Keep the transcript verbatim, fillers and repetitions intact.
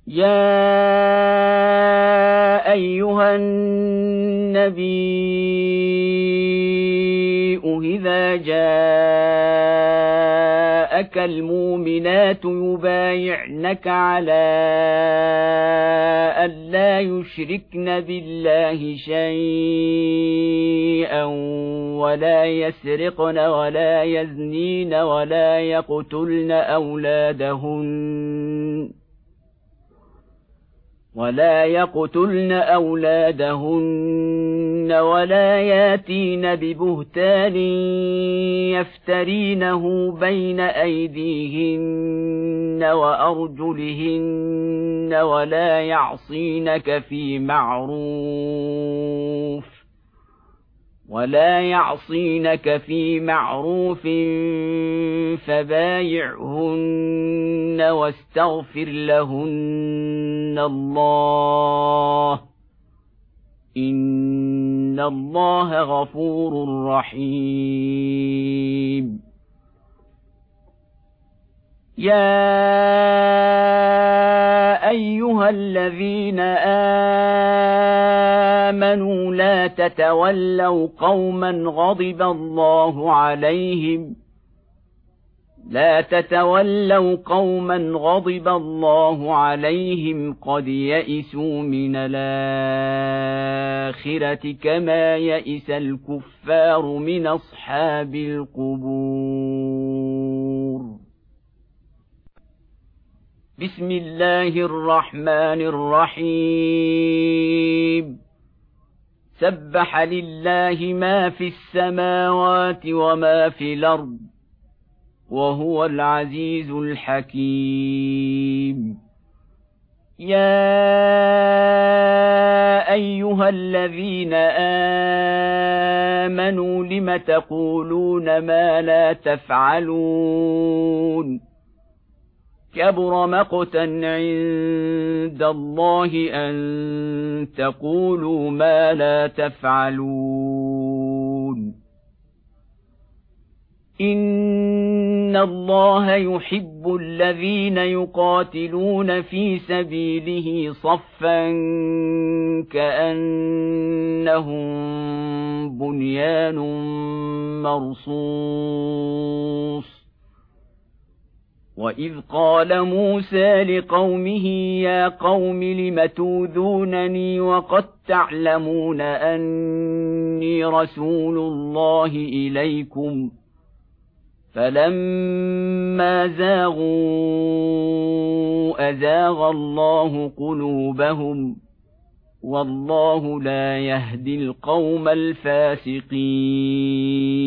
يا أيها النبي إذا جاءك المؤمنات يبايعنك على أن لا يشركن بالله شيئا ولا يسرقن ولا يزنين ولا يقتلن أولادهن ولا يقتلن أولادهن ولا ياتين ببهتان يفترينه بين أيديهن وأرجلهن ولا يعصينك في معروف ولا يعصينك في معروف فبايعهن واستغفر لهن الله إن الله غفور رحيم. يا أيها الذين آمنوا لا تتولوا قوما غضب الله عليهم لا تتولوا قوما غضب الله عليهم قد يئسوا من الآخرة كما يئس الكفار من أصحاب القبور. بسم الله الرحمن الرحيم. سبح لله ما في السماوات وما في الأرض وهو العزيز الحكيم. يا أيها الذين آمنوا لم تقولون ما لا تفعلون كبر مقتا عند الله أن تقولوا ما لا تفعلون. إن الله يحب الذين يقاتلون في سبيله صفا كأنهم بنيان مرصوص. وإذ قال موسى لقومه يا قوم لم توذونني وقد تعلمون أني رسول الله إليكم فلما زاغوا أزاغ الله قلوبهم والله لا يهدي القوم الفاسقين.